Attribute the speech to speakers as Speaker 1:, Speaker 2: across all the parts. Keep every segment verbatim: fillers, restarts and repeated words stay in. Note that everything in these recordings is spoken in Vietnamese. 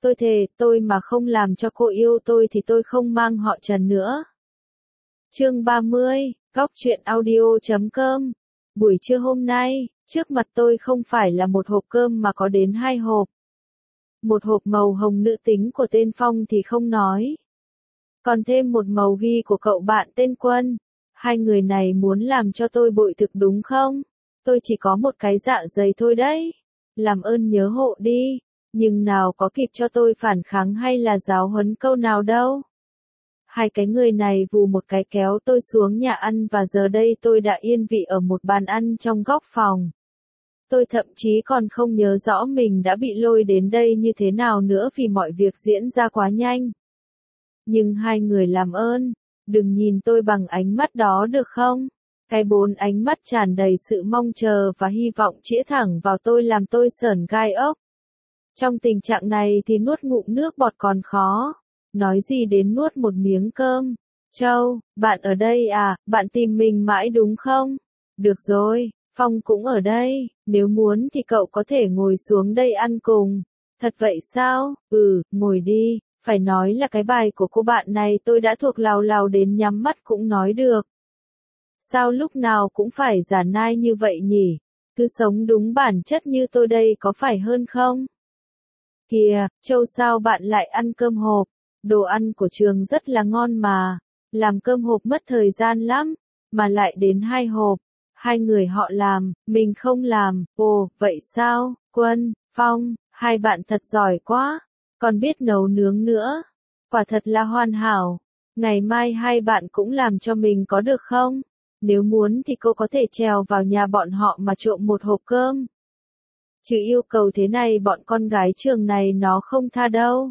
Speaker 1: Tôi thề, tôi mà không làm cho cô yêu tôi thì tôi không mang họ Trần nữa. Chương ba mươi, Góc truyện audio chấm com. Buổi trưa hôm nay, trước mặt tôi không phải là một hộp cơm mà có đến hai hộp. Một hộp màu hồng nữ tính của tên Phong thì không nói. Còn thêm một màu ghi của cậu bạn tên Quân. Hai người này muốn làm cho tôi bội thực đúng không? Tôi chỉ có một cái dạ dày thôi đấy. Làm ơn nhớ hộ đi. Nhưng nào có kịp cho tôi phản kháng hay là giáo huấn câu nào đâu. Hai cái người này vù một cái kéo tôi xuống nhà ăn và giờ đây tôi đã yên vị ở một bàn ăn trong góc phòng. Tôi thậm chí còn không nhớ rõ mình đã bị lôi đến đây như thế nào nữa vì mọi việc diễn ra quá nhanh. Nhưng hai người làm ơn, đừng nhìn tôi bằng ánh mắt đó được không? Cái bốn ánh mắt tràn đầy sự mong chờ và hy vọng chĩa thẳng vào tôi làm tôi sởn gai ốc. Trong tình trạng này thì nuốt ngụm nước bọt còn khó. Nói gì đến nuốt một miếng cơm. Châu, bạn ở đây à, bạn tìm mình mãi đúng không? Được rồi, Phong cũng ở đây, nếu muốn thì cậu có thể ngồi xuống đây ăn cùng. Thật vậy sao? Ừ, ngồi đi, phải nói là cái bài của cô bạn này tôi đã thuộc lào lào đến nhắm mắt cũng nói được. Sao lúc nào cũng phải giả nai như vậy nhỉ? Cứ sống đúng bản chất như tôi đây có phải hơn không? Kìa, Châu sao bạn lại ăn cơm hộp? Đồ ăn của trường rất là ngon mà. Làm cơm hộp mất thời gian lắm. Mà lại đến hai hộp. Hai người họ làm, mình không làm. Ồ, vậy sao? Quân, Phong, hai bạn thật giỏi quá. Còn biết nấu nướng nữa. Quả thật là hoàn hảo. Ngày mai hai bạn cũng làm cho mình có được không? Nếu muốn thì cô có thể trèo vào nhà bọn họ mà trộm một hộp cơm. Chứ yêu cầu thế này bọn con gái trường này nó không tha đâu.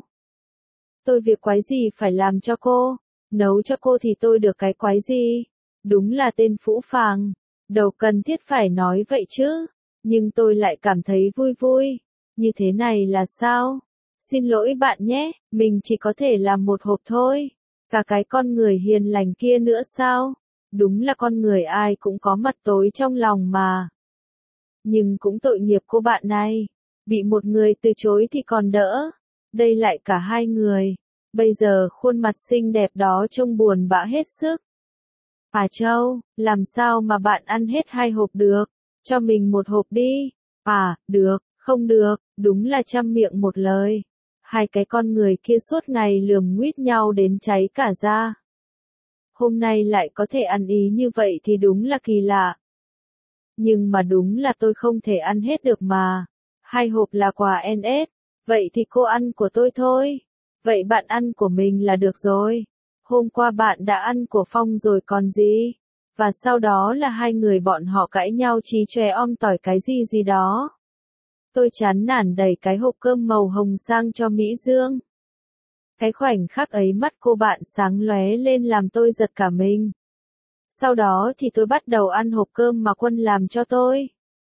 Speaker 1: Tôi việc quái gì phải làm cho cô, nấu cho cô thì tôi được cái quái gì. Đúng là tên phũ phàng, đâu cần thiết phải nói vậy chứ. Nhưng tôi lại cảm thấy vui vui. Như thế này là sao? Xin lỗi bạn nhé, mình chỉ có thể làm một hộp thôi. Cả cái con người hiền lành kia nữa sao? Đúng là con người ai cũng có mặt tối trong lòng mà. Nhưng cũng tội nghiệp cô bạn này. Bị một người từ chối thì còn đỡ. Đây lại cả hai người. Bây giờ khuôn mặt xinh đẹp đó trông buồn bã hết sức. À Châu, làm sao mà bạn ăn hết hai hộp được? Cho mình một hộp đi. À, được, không được, đúng là trăm miệng một lời. Hai cái con người kia suốt ngày lườm nguýt nhau đến cháy cả da. Hôm nay lại có thể ăn ý như vậy thì đúng là kỳ lạ. Nhưng mà đúng là tôi không thể ăn hết được mà. Hai hộp là quà en ét. Vậy thì cô ăn của tôi thôi. Vậy bạn ăn của mình là được rồi. Hôm qua bạn đã ăn của Phong rồi còn gì. Và sau đó là hai người bọn họ cãi nhau chí chóe om tỏi cái gì gì đó. Tôi chán nản đẩy cái hộp cơm màu hồng sang cho Mỹ Dương. Cái khoảnh khắc ấy mắt cô bạn sáng lóe lên làm tôi giật cả mình. Sau đó thì tôi bắt đầu ăn hộp cơm mà Quân làm cho tôi.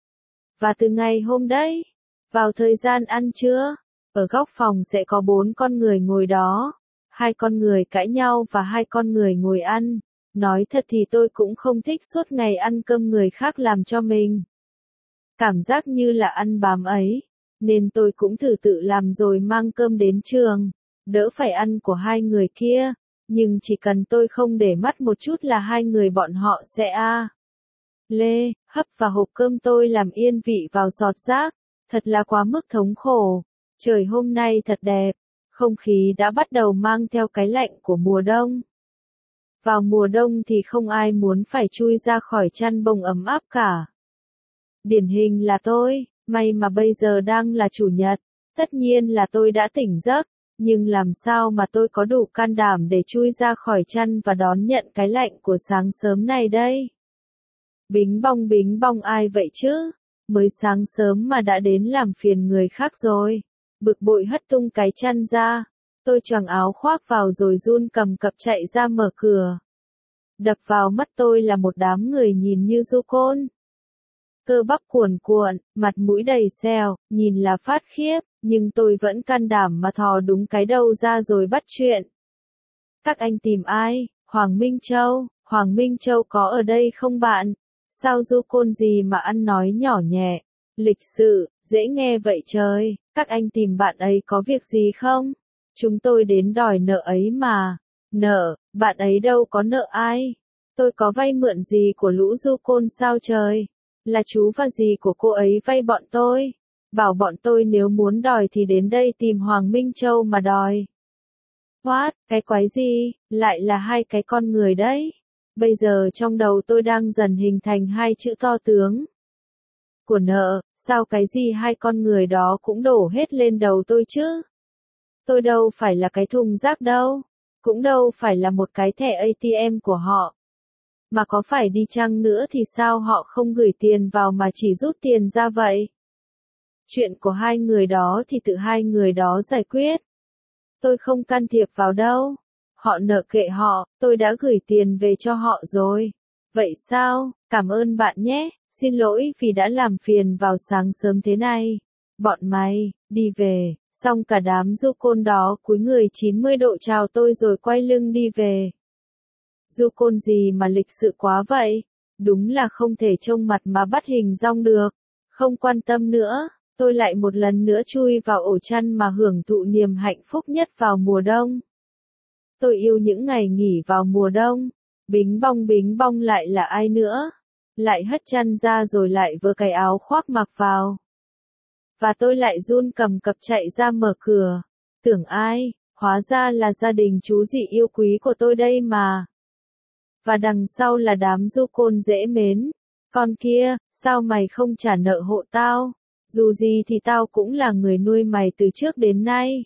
Speaker 1: Và từ ngày hôm đấy, vào thời gian ăn trưa, ở góc phòng sẽ có bốn con người ngồi đó. Hai con người cãi nhau và hai con người ngồi ăn. Nói thật thì tôi cũng không thích suốt ngày ăn cơm người khác làm cho mình. Cảm giác như là ăn bám ấy. Nên tôi cũng thử tự làm rồi mang cơm đến trường. Đỡ phải ăn của hai người kia. Nhưng chỉ cần tôi không để mắt một chút là hai người bọn họ sẽ a à. Lê, hấp và hộp cơm tôi làm yên vị vào giọt rác. Thật là quá mức thống khổ. Trời hôm nay thật đẹp. Không khí đã bắt đầu mang theo cái lạnh của mùa đông. Vào mùa đông thì không ai muốn phải chui ra khỏi chăn bông ấm áp cả. Điển hình là tôi, may mà bây giờ đang là chủ nhật. Tất nhiên là tôi đã tỉnh giấc. Nhưng làm sao mà tôi có đủ can đảm để chui ra khỏi chăn và đón nhận cái lạnh của sáng sớm này đây? Bính bong bính bong ai vậy chứ? Mới sáng sớm mà đã đến làm phiền người khác rồi. Bực bội hất tung cái chăn ra. Tôi choàng áo khoác vào rồi run cầm cập chạy ra mở cửa. Đập vào mắt tôi là một đám người nhìn như du côn. Cơ bắp cuồn cuộn, mặt mũi đầy sẹo, nhìn là phát khiếp, nhưng tôi vẫn can đảm mà thò đúng cái đầu ra rồi bắt chuyện. Các anh tìm ai? Hoàng Minh Châu, Hoàng Minh Châu có ở đây không bạn? Sao du côn gì mà ăn nói nhỏ nhẹ, lịch sự, dễ nghe vậy trời, Các anh tìm bạn ấy có việc gì không? Chúng tôi đến đòi nợ ấy mà. Nợ, bạn ấy đâu có nợ ai. Tôi có vay mượn gì của lũ du côn sao trời? Là chú và dì của cô ấy vay bọn tôi. Bảo bọn tôi nếu muốn đòi thì đến đây tìm Hoàng Minh Châu mà đòi. What, cái quái gì, lại là hai cái con người đấy. Bây giờ trong đầu tôi đang dần hình thành hai chữ to tướng. Của nợ, sao cái gì hai con người đó cũng đổ hết lên đầu tôi chứ? Tôi đâu phải là cái thùng rác đâu, cũng đâu phải là một cái thẻ a tê em của họ. Mà có phải đi chăng nữa thì sao họ không gửi tiền vào mà chỉ rút tiền ra vậy? Chuyện của hai người đó thì tự hai người đó giải quyết. Tôi không can thiệp vào đâu. Họ nợ kệ họ, tôi đã gửi tiền về cho họ rồi. Vậy sao? Cảm ơn bạn nhé, xin lỗi vì đã làm phiền vào sáng sớm thế này. Bọn mày, đi về. Xong cả đám du côn đó cúi người chín mươi độ chào tôi rồi quay lưng đi về. Du côn gì mà lịch sự quá vậy? Đúng là không thể trông mặt mà bắt hình dong được. Không quan tâm nữa, tôi lại một lần nữa chui vào ổ chăn mà hưởng thụ niềm hạnh phúc nhất vào mùa đông. Tôi yêu những ngày nghỉ vào mùa đông. Bính bong bính bong lại là ai nữa? Lại hất chăn ra rồi lại vơ cái áo khoác mặc vào. Và tôi lại run cầm cập chạy ra mở cửa. Tưởng ai, hóa ra là gia đình chú dì yêu quý của tôi đây mà. Và đằng sau là đám du côn dễ mến. Con kia, sao mày không trả nợ hộ tao? Dù gì thì tao cũng là người nuôi mày từ trước đến nay.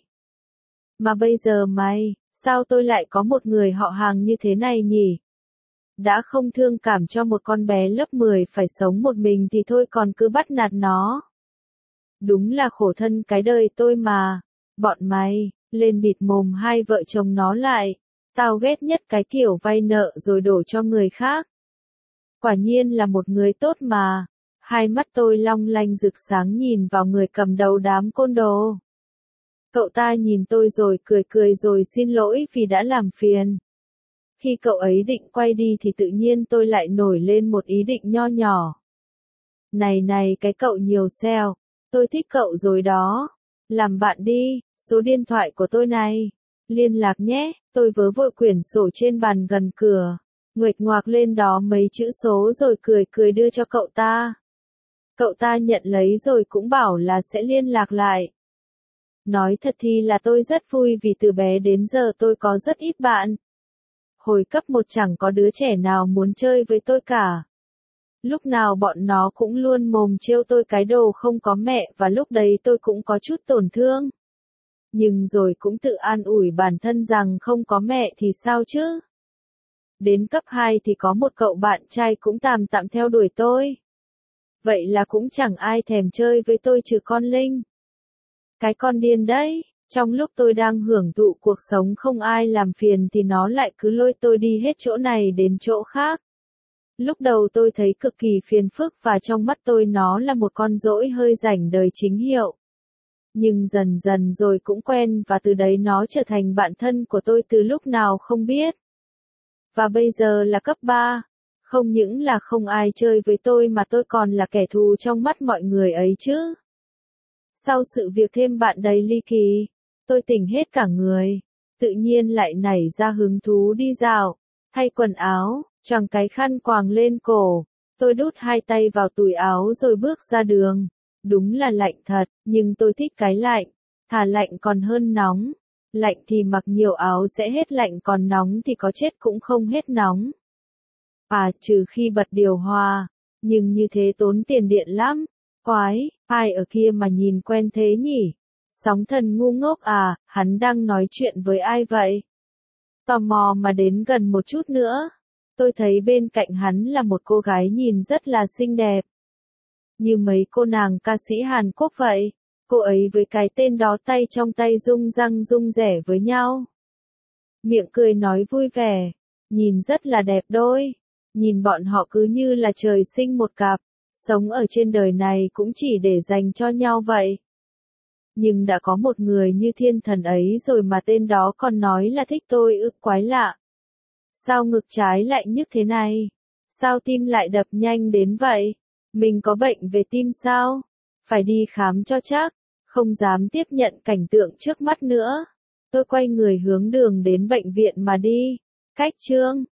Speaker 1: Mà bây giờ mày, sao tôi lại có một người họ hàng như thế này nhỉ? Đã không thương cảm cho một con bé lớp mười phải sống một mình thì thôi còn cứ bắt nạt nó. Đúng là khổ thân cái đời tôi mà. Bọn mày, lên bịt mồm hai vợ chồng nó lại. Tao ghét nhất cái kiểu vay nợ rồi đổ cho người khác. Quả nhiên là một người tốt mà. Hai mắt tôi long lanh rực sáng nhìn vào người cầm đầu đám côn đồ. Cậu ta nhìn tôi rồi cười cười rồi xin lỗi vì đã làm phiền. Khi cậu ấy định quay đi thì tự nhiên tôi lại nổi lên một ý định nho nhỏ. Này này cái cậu nhiều xeo, tôi thích cậu rồi đó. Làm bạn đi, số điện thoại của tôi này. Liên lạc nhé, tôi vớ vội quyển sổ trên bàn gần cửa. Nguệch ngoạc lên đó mấy chữ số rồi cười cười đưa cho cậu ta. Cậu ta nhận lấy rồi cũng bảo là sẽ liên lạc lại. Nói thật thì là tôi rất vui vì từ bé đến giờ tôi có rất ít bạn. Hồi cấp một chẳng có đứa trẻ nào muốn chơi với tôi cả. Lúc nào bọn nó cũng luôn mồm trêu tôi cái đồ không có mẹ và lúc đấy tôi cũng có chút tổn thương. Nhưng rồi cũng tự an ủi bản thân rằng không có mẹ thì sao chứ. Đến cấp hai thì có một cậu bạn trai cũng tạm tạm theo đuổi tôi. Vậy là cũng chẳng ai thèm chơi với tôi trừ con Linh. Cái con điên đấy, trong lúc tôi đang hưởng thụ cuộc sống không ai làm phiền thì nó lại cứ lôi tôi đi hết chỗ này đến chỗ khác. Lúc đầu tôi thấy cực kỳ phiền phức và trong mắt tôi nó là một con dỗi hơi rảnh đời chính hiệu. Nhưng dần dần rồi cũng quen và từ đấy nó trở thành bạn thân của tôi từ lúc nào không biết. Và bây giờ là cấp ba. Không những là không ai chơi với tôi mà tôi còn là kẻ thù trong mắt mọi người ấy chứ. Sau sự việc thêm bạn đầy ly kỳ, tôi tỉnh hết cả người. Tự nhiên lại nảy ra hứng thú đi dạo, thay quần áo, choàng cái khăn quàng lên cổ. Tôi đút hai tay vào túi áo rồi bước ra đường. Đúng là lạnh thật, nhưng tôi thích cái lạnh. Thà lạnh còn hơn nóng. Lạnh thì mặc nhiều áo sẽ hết lạnh còn nóng thì có chết cũng không hết nóng. À trừ khi bật điều hòa. Nhưng như thế tốn tiền điện lắm. Quái, ai ở kia mà nhìn quen thế nhỉ? Sóng thần ngu ngốc à, hắn đang nói chuyện với ai vậy? Tò mò mà đến gần một chút nữa. Tôi thấy bên cạnh hắn là một cô gái nhìn rất là xinh đẹp. Như mấy cô nàng ca sĩ Hàn Quốc vậy. Cô ấy với cái tên đó tay trong tay rung răng rung rẻ với nhau. Miệng cười nói vui vẻ. Nhìn rất là đẹp đôi. Nhìn bọn họ cứ như là trời sinh một cặp. Sống ở trên đời này cũng chỉ để dành cho nhau vậy. Nhưng đã có một người như thiên thần ấy rồi mà tên đó còn nói là thích tôi ư, quái lạ. Sao ngực trái lại nhức thế này? Sao tim lại đập nhanh đến vậy? Mình có bệnh về tim sao? Phải đi khám cho chắc. không dám tiếp nhận cảnh tượng trước mắt nữa. Tôi quay người hướng đường đến bệnh viện mà đi. Cách Trương